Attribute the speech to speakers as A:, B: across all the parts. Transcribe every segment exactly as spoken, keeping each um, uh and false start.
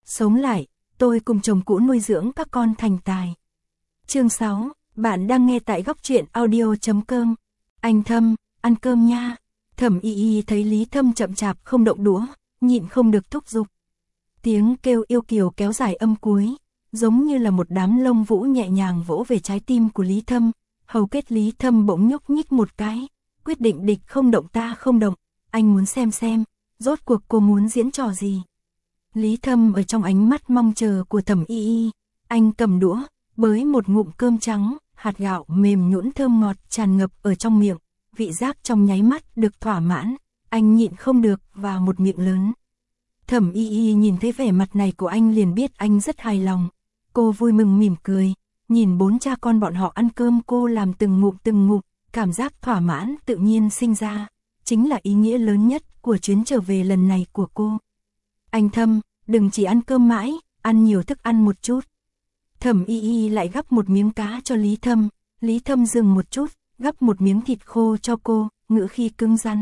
A: sống lại, tôi cùng chồng cũ nuôi dưỡng các con thành tài. Chương sáu, bạn đang nghe tại góc truyện audio chấm com. Anh Thâm, ăn cơm nha. Thẩm Y Y thấy Lý Thâm chậm chạp không động đũa, nhịn không được thúc giục. Tiếng kêu yêu kiều kéo dài âm cuối, giống như là một đám lông vũ nhẹ nhàng vỗ về trái tim của Lý Thâm. Hầu kết Lý Thâm bỗng nhúc nhích một cái, quyết định địch không động ta không động, anh muốn xem xem, rốt cuộc cô muốn diễn trò gì. Lý Thâm ở trong ánh mắt mong chờ của Thẩm Y Y, anh cầm đũa, bới một ngụm cơm trắng, hạt gạo mềm nhũn thơm ngọt tràn ngập ở trong miệng, vị giác trong nháy mắt được thỏa mãn, anh nhịn không được và một miệng lớn. Thẩm Y Y nhìn thấy vẻ mặt này của anh liền biết anh rất hài lòng, cô vui mừng mỉm cười, nhìn bốn cha con bọn họ ăn cơm cô làm từng ngụm từng ngụm, cảm giác thỏa mãn tự nhiên sinh ra, chính là ý nghĩa lớn nhất của chuyến trở về lần này của cô. Anh Thâm, đừng chỉ ăn cơm mãi, ăn nhiều thức ăn một chút. Thẩm Y Y lại gắp một miếng cá cho Lý Thâm, Lý Thâm dừng một chút, gắp một miếng thịt khô cho cô, ngữ khí cứng rắn.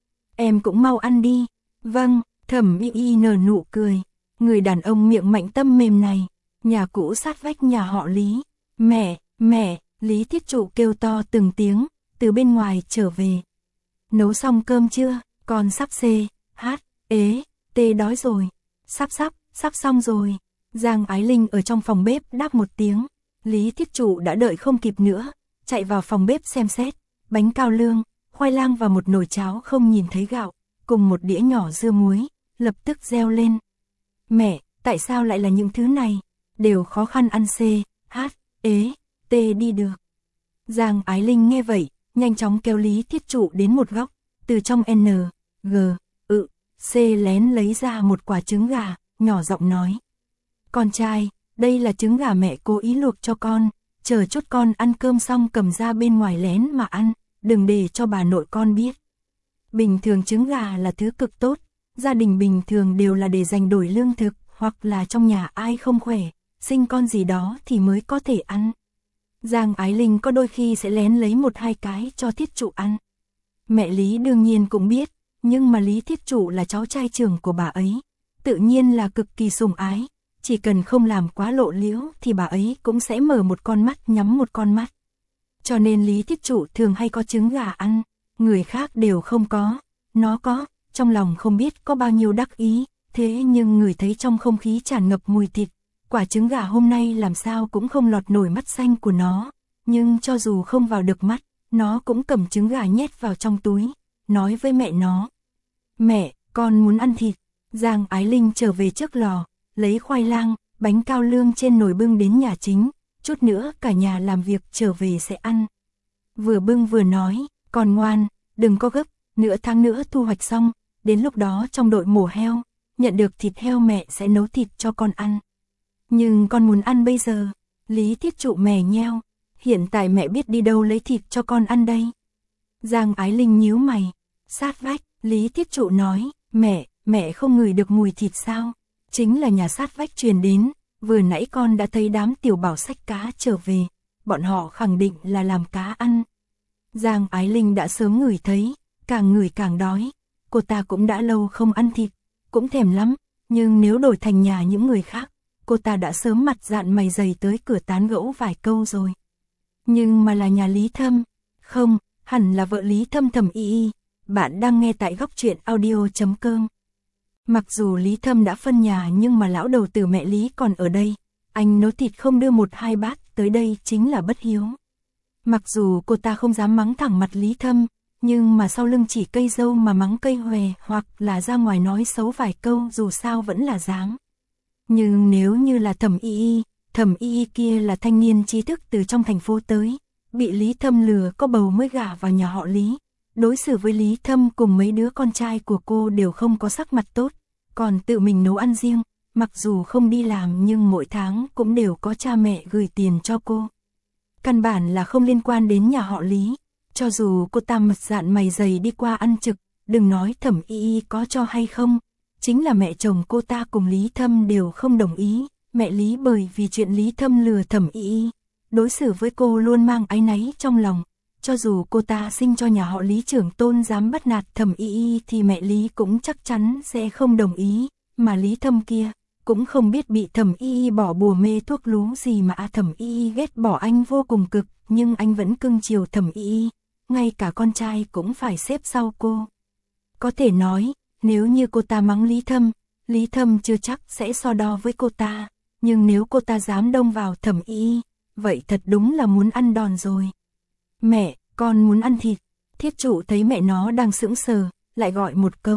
A: Em cũng mau ăn đi. Vâng, Thẩm Y Y nở nụ cười, người đàn ông miệng mạnh tâm mềm này, nhà cũ sát vách nhà họ Lý. Mẹ, mẹ, Lý Thiết Trụ kêu to từng tiếng, từ bên ngoài trở về. Nấu xong cơm chưa, con sắp xê, hát, ế, tê đói rồi. Sắp sắp, sắp xong rồi. Giang Ái Linh ở trong phòng bếp đáp một tiếng. Lý Thiết Trụ đã đợi không kịp nữa, chạy vào phòng bếp xem xét, bánh cao lương, khoai lang và một nồi cháo không nhìn thấy gạo, cùng một đĩa nhỏ dưa muối, lập tức reo lên. Mẹ, tại sao lại là những thứ này? Đều khó khăn ăn xê, hát, ế, tê đi được. Giang Ái Linh nghe vậy, nhanh chóng kéo Lý Thiết Trụ đến một góc, từ trong N, G, ự, C lén lấy ra một quả trứng gà, nhỏ giọng nói. Con trai, đây là trứng gà mẹ cố ý luộc cho con, chờ chút con ăn cơm xong cầm ra bên ngoài lén mà ăn, đừng để cho bà nội con biết. Bình thường trứng gà là thứ cực tốt, gia đình bình thường đều là để dành đổi lương thực, hoặc là trong nhà ai không khỏe, sinh con gì đó thì mới có thể ăn. Giang Ái Linh có đôi khi sẽ lén lấy một hai cái cho Thiết Trụ ăn. Mẹ Lý đương nhiên cũng biết, nhưng mà Lý Thiết Trụ là cháu trai trưởng của bà ấy, tự nhiên là cực kỳ sủng ái, chỉ cần không làm quá lộ liễu thì bà ấy cũng sẽ mở một con mắt nhắm một con mắt. Cho nên Lý Thiết Trụ thường hay có trứng gà ăn, người khác đều không có, nó có, trong lòng không biết có bao nhiêu đắc ý, thế nhưng người thấy trong không khí tràn ngập mùi thịt, quả trứng gà hôm nay làm sao cũng không lọt nổi mắt xanh của nó, nhưng cho dù không vào được mắt, nó cũng cầm trứng gà nhét vào trong túi, nói với mẹ nó. Mẹ, con muốn ăn thịt. Giang Ái Linh trở về trước lò, lấy khoai lang, bánh cao lương trên nồi bưng đến nhà chính, chút nữa cả nhà làm việc trở về sẽ ăn. Vừa bưng vừa nói, con ngoan, đừng có gấp, nửa tháng nữa thu hoạch xong, đến lúc đó trong đội mổ heo, nhận được thịt heo mẹ sẽ nấu thịt cho con ăn. Nhưng con muốn ăn bây giờ. Lý Thiết Trụ mè nheo, hiện tại mẹ biết đi đâu lấy thịt cho con ăn đây. Giang Ái Linh nhíu mày, sát vách, Lý Thiết Trụ nói, mẹ, mẹ không ngửi được mùi thịt sao? Chính là nhà sát vách truyền đến, vừa nãy con đã thấy đám tiểu bảo xách cá trở về, bọn họ khẳng định là làm cá ăn. Giang Ái Linh đã sớm ngửi thấy, càng ngửi càng đói, cô ta cũng đã lâu không ăn thịt, cũng thèm lắm, nhưng nếu đổi thành nhà những người khác, cô ta đã sớm mặt dạn mày dày tới cửa tán gẫu vài câu rồi. Nhưng mà là nhà Lý Thâm, không, hẳn là vợ Lý Thâm Thẩm Y Y, bạn đang nghe tại góc truyện audio chấm com. Mặc dù Lý Thâm đã phân nhà nhưng mà lão đầu tử mẹ Lý còn ở đây, anh nấu thịt không đưa một hai bát tới đây chính là bất hiếu. Mặc dù cô ta không dám mắng thẳng mặt Lý Thâm, nhưng mà sau lưng chỉ cây dâu mà mắng cây hòe hoặc là ra ngoài nói xấu vài câu dù sao vẫn là dám. Nhưng nếu như là Thẩm Y Y, Thẩm Y Y kia là thanh niên trí thức từ trong thành phố tới, bị Lý Thâm lừa có bầu mới gả vào nhà họ Lý. Đối xử với Lý Thâm cùng mấy đứa con trai của cô đều không có sắc mặt tốt, còn tự mình nấu ăn riêng, mặc dù không đi làm nhưng mỗi tháng cũng đều có cha mẹ gửi tiền cho cô. Căn bản là không liên quan đến nhà họ Lý, cho dù cô ta mặt dạn mày dày đi qua ăn trực, đừng nói Thẩm Y Y có cho hay không, chính là mẹ chồng cô ta cùng Lý Thâm đều không đồng ý, mẹ Lý bởi vì chuyện Lý Thâm lừa Thẩm Y Y, đối xử với cô luôn mang áy náy trong lòng. Cho dù cô ta sinh cho nhà họ Lý trưởng tôn dám bắt nạt Thẩm Y Y thì mẹ Lý cũng chắc chắn sẽ không đồng ý, mà Lý Thâm kia, cũng không biết bị Thẩm Y Y bỏ bùa mê thuốc lú gì mà Thẩm Y Y ghét bỏ anh vô cùng cực, nhưng anh vẫn cưng chiều Thẩm Y Y, ngay cả con trai cũng phải xếp sau cô. Có thể nói, nếu như cô ta mắng Lý Thâm, Lý Thâm chưa chắc sẽ so đo với cô ta, nhưng nếu cô ta dám đông vào Thẩm Y Y, vậy thật đúng là muốn ăn đòn rồi. Mẹ, con muốn ăn thịt. Thiết Trụ thấy mẹ nó đang sững sờ, lại gọi một câu.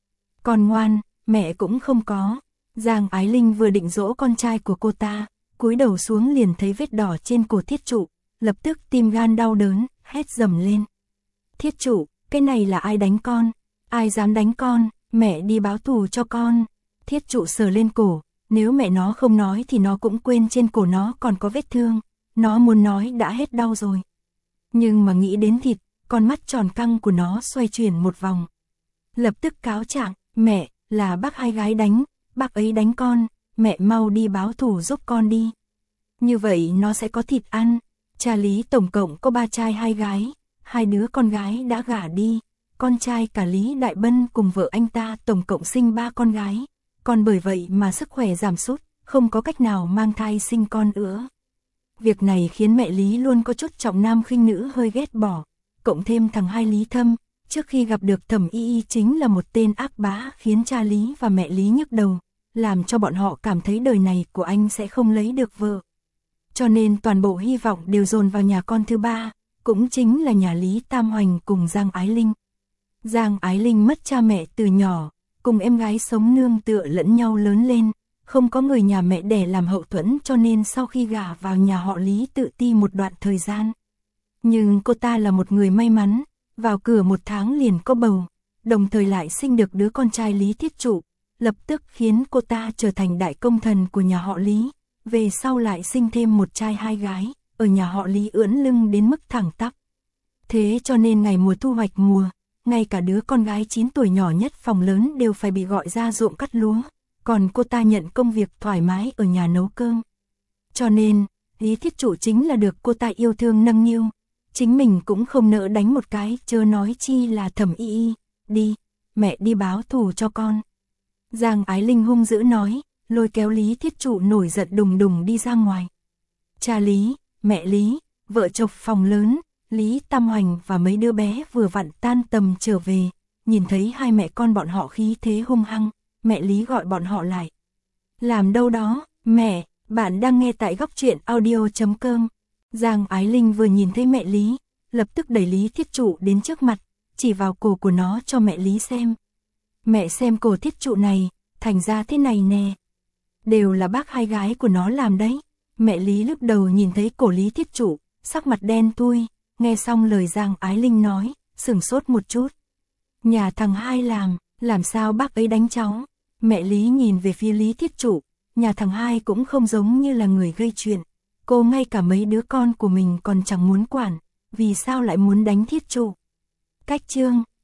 A: Con ngoan, mẹ cũng không có. Giang Ái Linh vừa định dỗ con trai của cô ta, cúi đầu xuống liền thấy vết đỏ trên cổ Thiết Trụ, lập tức tim gan đau đớn, hét dầm lên. Thiết Trụ, cái này là ai đánh con? Ai dám đánh con? Mẹ đi báo thù cho con. Thiết Trụ sờ lên cổ, nếu mẹ nó không nói thì nó cũng quên trên cổ nó còn có vết thương, nó muốn nói đã hết đau rồi. Nhưng mà nghĩ đến thịt, con mắt tròn căng của nó xoay chuyển một vòng. Lập tức cáo trạng, mẹ, là bác hai gái đánh, bác ấy đánh con, mẹ mau đi báo thù giúp con đi. Như vậy nó sẽ có thịt ăn. Cha Lý tổng cộng có ba trai hai gái, hai đứa con gái đã gả đi, con trai cả Lý Đại Bân cùng vợ anh ta tổng cộng sinh ba con gái, còn bởi vậy mà sức khỏe giảm sút, không có cách nào mang thai sinh con nữa. Việc này khiến mẹ Lý luôn có chút trọng nam khinh nữ hơi ghét bỏ, cộng thêm thằng hai Lý Thâm, trước khi gặp được Thẩm Y Y chính là một tên ác bá khiến cha Lý và mẹ Lý nhức đầu, làm cho bọn họ cảm thấy đời này của anh sẽ không lấy được vợ. Cho nên toàn bộ hy vọng đều dồn vào nhà con thứ ba, cũng chính là nhà Lý Tam Hoành cùng Giang Ái Linh. Giang Ái Linh mất cha mẹ từ nhỏ, cùng em gái sống nương tựa lẫn nhau lớn lên, không có người nhà mẹ đẻ làm hậu thuẫn cho nên sau khi gả vào nhà họ Lý tự ti một đoạn thời gian. Nhưng cô ta là một người may mắn, vào cửa một tháng liền có bầu, đồng thời lại sinh được đứa con trai Lý Thiết Trụ, lập tức khiến cô ta trở thành đại công thần của nhà họ Lý, về sau lại sinh thêm một trai hai gái, ở nhà họ Lý ưỡn lưng đến mức thẳng tắp. Thế cho nên ngày mùa thu hoạch mùa, ngay cả đứa con gái chín tuổi nhỏ nhất phòng lớn đều phải bị gọi ra ruộng cắt lúa, còn cô ta nhận công việc thoải mái ở nhà nấu cơm. Cho nên, Lý Thiết Trụ chính là được cô ta yêu thương nâng niu, chính mình cũng không nỡ đánh một cái, chớ nói chi là Thẩm Y Y. Đi, mẹ đi báo thù cho con. Giang Ái Linh hung dữ nói, lôi kéo Lý Thiết Trụ nổi giận đùng đùng đi ra ngoài. Cha Lý, mẹ Lý, vợ chồng phòng lớn, Lý Tam Hoành và mấy đứa bé vừa vặn tan tầm trở về, nhìn thấy hai mẹ con bọn họ khí thế hung hăng, mẹ Lý gọi bọn họ lại. Làm đâu đó, mẹ, bạn đang nghe tại góc truyện audio chấm com. Giang Ái Linh vừa nhìn thấy mẹ Lý, lập tức đẩy Lý Thiết Trụ đến trước mặt, chỉ vào cổ của nó cho mẹ Lý xem. Mẹ xem cổ Thiết Trụ này, thành ra thế này nè. Đều là bác hai gái của nó làm đấy. Mẹ Lý lúc đầu nhìn thấy cổ Lý Thiết Trụ, sắc mặt đen thui, nghe xong lời Giang Ái Linh nói, sửng sốt một chút. Nhà thằng hai làm, làm sao bác ấy đánh cháu? Mẹ Lý nhìn về phía Lý Thiết Trụ, nhà thằng hai cũng không giống như là người gây chuyện. Cô ngay cả mấy đứa con của mình còn chẳng muốn quản, vì sao lại muốn đánh Thiết Trụ? Cách chương